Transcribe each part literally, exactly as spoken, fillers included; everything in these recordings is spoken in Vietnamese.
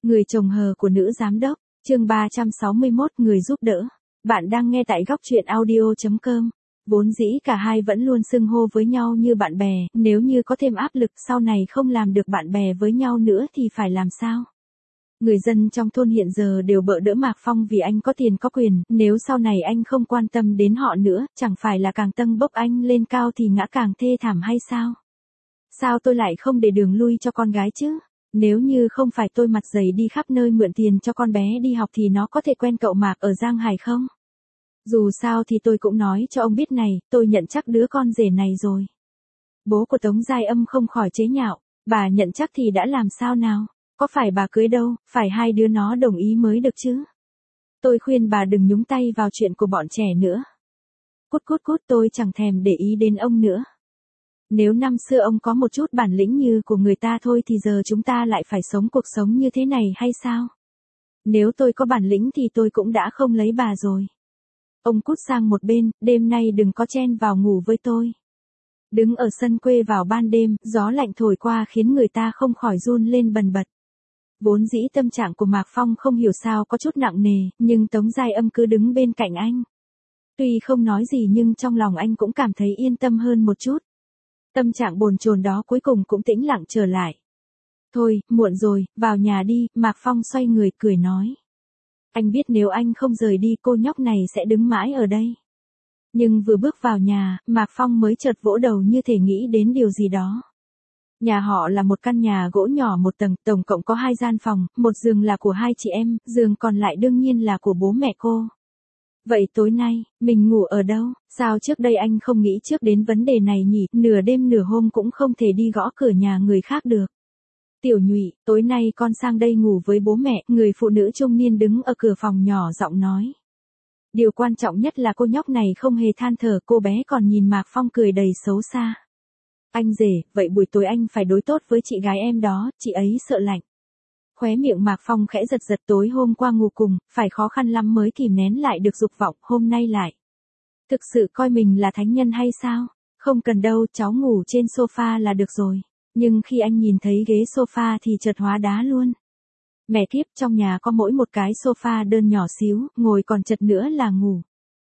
Người chồng hờ của nữ giám đốc, chương ba trăm sáu mươi mốt, người giúp đỡ. Bạn đang nghe tại góc truyện audio chấm com. Vốn dĩ cả hai vẫn luôn xưng hô với nhau như bạn bè, nếu như có thêm áp lực sau này không làm được bạn bè với nhau nữa thì phải làm sao? Người dân trong thôn hiện giờ đều bợ đỡ Mạc Phong vì anh có tiền có quyền, nếu sau này anh không quan tâm đến họ nữa, chẳng phải là càng tâng bốc anh lên cao thì ngã càng thê thảm hay sao? Sao tôi lại không để đường lui cho con gái chứ? Nếu như không phải tôi mặt dày đi khắp nơi mượn tiền cho con bé đi học thì nó có thể quen cậu Mạc ở Giang Hải không? Dù sao thì tôi cũng nói cho ông biết này, tôi nhận chắc đứa con rể này rồi. Bố của Tống Giai Âm không khỏi chế nhạo, bà nhận chắc thì đã làm sao nào? Có phải bà cưới đâu, phải hai đứa nó đồng ý mới được chứ? Tôi khuyên bà đừng nhúng tay vào chuyện của bọn trẻ nữa. Cút cút cút, tôi chẳng thèm để ý đến ông nữa. Nếu năm xưa ông có một chút bản lĩnh như của người ta thôi thì giờ chúng ta lại phải sống cuộc sống như thế này hay sao? Nếu tôi có bản lĩnh thì tôi cũng đã không lấy bà rồi. Ông cút sang một bên, đêm nay đừng có chen vào ngủ với tôi. Đứng ở sân quê vào ban đêm, gió lạnh thổi qua khiến người ta không khỏi run lên bần bật. Vốn dĩ tâm trạng của Mạc Phong không hiểu sao có chút nặng nề, nhưng Tống Giai Âm cứ đứng bên cạnh anh. Tuy không nói gì nhưng trong lòng anh cũng cảm thấy yên tâm hơn một chút. Tâm trạng bồn chồn đó cuối cùng cũng tĩnh lặng trở lại. Thôi, muộn rồi, vào nhà đi, Mạc Phong xoay người cười nói. Anh biết nếu anh không rời đi cô nhóc này sẽ đứng mãi ở đây. Nhưng vừa bước vào nhà, Mạc Phong mới chợt vỗ đầu như thể nghĩ đến điều gì đó. Nhà họ là một căn nhà gỗ nhỏ một tầng, tổng cộng có hai gian phòng, một giường là của hai chị em, giường còn lại đương nhiên là của bố mẹ cô. Vậy tối nay, mình ngủ ở đâu? Sao trước đây anh không nghĩ trước đến vấn đề này nhỉ? Nửa đêm nửa hôm cũng không thể đi gõ cửa nhà người khác được. Tiểu Nhụy, tối nay con sang đây ngủ với bố mẹ, người phụ nữ trung niên đứng ở cửa phòng nhỏ giọng nói. Điều quan trọng nhất là cô nhóc này không hề than thở, cô bé còn nhìn Mạc Phong cười đầy xấu xa. Anh rể, vậy buổi tối anh phải đối tốt với chị gái em đó, chị ấy sợ lạnh. Khóe miệng Mạc Phong khẽ giật giật, tối hôm qua ngủ cùng, phải khó khăn lắm mới kìm nén lại được dục vọng, hôm nay lại. Thực sự coi mình là thánh nhân hay sao? Không cần đâu, cháu ngủ trên sofa là được rồi. Nhưng khi anh nhìn thấy ghế sofa thì chợt hóa đá luôn. Mẹ kiếp, trong nhà có mỗi một cái sofa đơn nhỏ xíu, ngồi còn chật nữa là ngủ.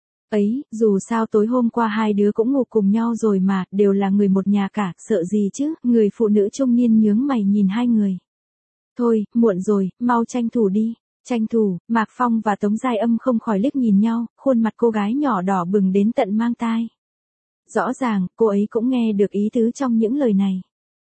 Ấy, dù sao tối hôm qua hai đứa cũng ngủ cùng nhau rồi mà, đều là người một nhà cả, sợ gì chứ? Người phụ nữ trung niên nhướng mày nhìn hai người. Thôi, muộn rồi, mau tranh thủ đi. Tranh thủ, Mạc Phong và Tống Giai Âm không khỏi liếc nhìn nhau, khuôn mặt cô gái nhỏ đỏ bừng đến tận mang tai. Rõ ràng, cô ấy cũng nghe được ý tứ trong những lời này.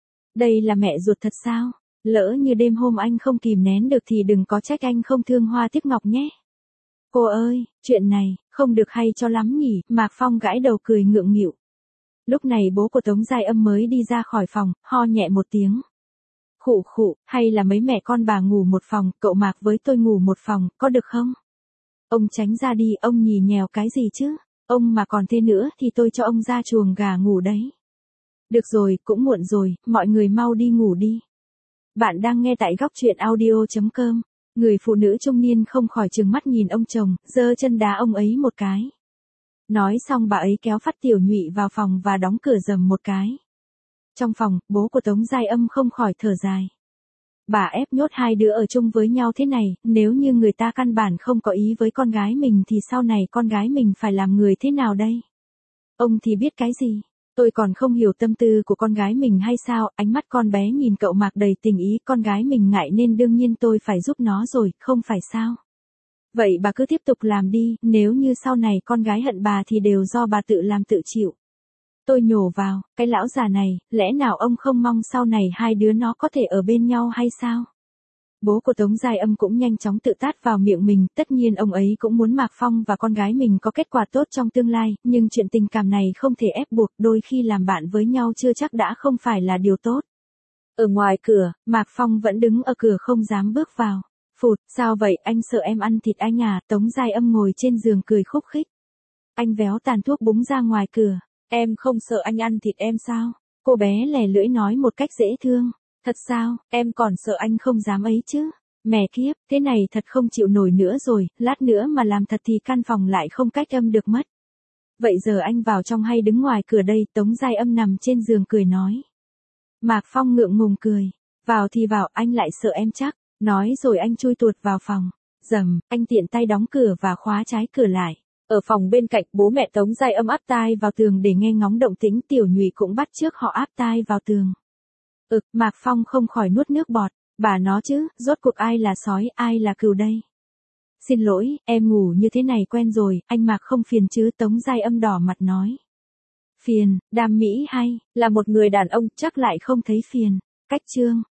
Đây là mẹ ruột thật sao? Lỡ như đêm hôm anh không kìm nén được thì đừng có trách anh không thương hoa tiếc ngọc nhé. Cô ơi, chuyện này, không được hay cho lắm nhỉ, Mạc Phong gãi đầu cười ngượng nghịu. Lúc này bố của Tống Giai Âm mới đi ra khỏi phòng, ho nhẹ một tiếng. Khụ khụ, hay là mấy mẹ con bà ngủ một phòng, cậu Mạc với tôi ngủ một phòng, có được không? Ông tránh ra đi, ông nhì nhèo cái gì chứ? Ông mà còn thế nữa thì tôi cho ông ra chuồng gà ngủ đấy. Được rồi, cũng muộn rồi, mọi người mau đi ngủ đi. Bạn đang nghe tại góc truyện audio chấm com. Người phụ nữ trung niên không khỏi trừng mắt nhìn ông chồng, giơ chân đá ông ấy một cái. Nói xong bà ấy kéo phát Tiểu Nhụy vào phòng và đóng cửa rầm một cái. Trong phòng, bố của Tống Giai Âm không khỏi thở dài. Bà ép nhốt hai đứa ở chung với nhau thế này, nếu như người ta căn bản không có ý với con gái mình thì sau này con gái mình phải làm người thế nào đây? Ông thì biết cái gì? Tôi còn không hiểu tâm tư của con gái mình hay sao? Ánh mắt con bé nhìn cậu Mạc đầy tình ý, con gái mình ngại nên đương nhiên tôi phải giúp nó rồi, không phải sao? Vậy bà cứ tiếp tục làm đi, nếu như sau này con gái hận bà thì đều do bà tự làm tự chịu. Tôi nhổ vào, cái lão già này, lẽ nào ông không mong sau này hai đứa nó có thể ở bên nhau hay sao? Bố của Tống Giai Âm cũng nhanh chóng tự tát vào miệng mình, tất nhiên ông ấy cũng muốn Mạc Phong và con gái mình có kết quả tốt trong tương lai, nhưng chuyện tình cảm này không thể ép buộc, đôi khi làm bạn với nhau chưa chắc đã không phải là điều tốt. Ở ngoài cửa, Mạc Phong vẫn đứng ở cửa không dám bước vào. Phụt, sao vậy, anh sợ em ăn thịt anh à? Tống Giai Âm ngồi trên giường cười khúc khích. Anh véo tàn thuốc búng ra ngoài cửa. Em không sợ anh ăn thịt em sao? Cô bé lè lưỡi nói một cách dễ thương. Thật sao, em còn sợ anh không dám ấy chứ? Mẹ kiếp, thế này thật không chịu nổi nữa rồi, lát nữa mà làm thật thì căn phòng lại không cách âm được mất. Vậy giờ anh vào trong hay đứng ngoài cửa đây? Tống Giai Âm nằm trên giường cười nói. Mạc Phong ngượng ngùng cười. Vào thì vào, anh lại sợ em chắc. Nói rồi anh chui tuột vào phòng. Rầm, anh tiện tay đóng cửa và khóa trái cửa lại. Ở phòng bên cạnh, bố mẹ Tống Giai Âm áp tai vào tường để nghe ngóng động tĩnh, Tiểu Nhụy cũng bắt chước họ áp tai vào tường. Ực, Mạc Phong không khỏi nuốt nước bọt, bà nó chứ, rốt cuộc ai là sói, ai là cừu đây? Xin lỗi, em ngủ như thế này quen rồi, anh Mạc không phiền chứ? Tống Giai Âm đỏ mặt nói. Phiền, Đam Mỹ hay, là một người đàn ông, chắc lại không thấy phiền. Cách chương.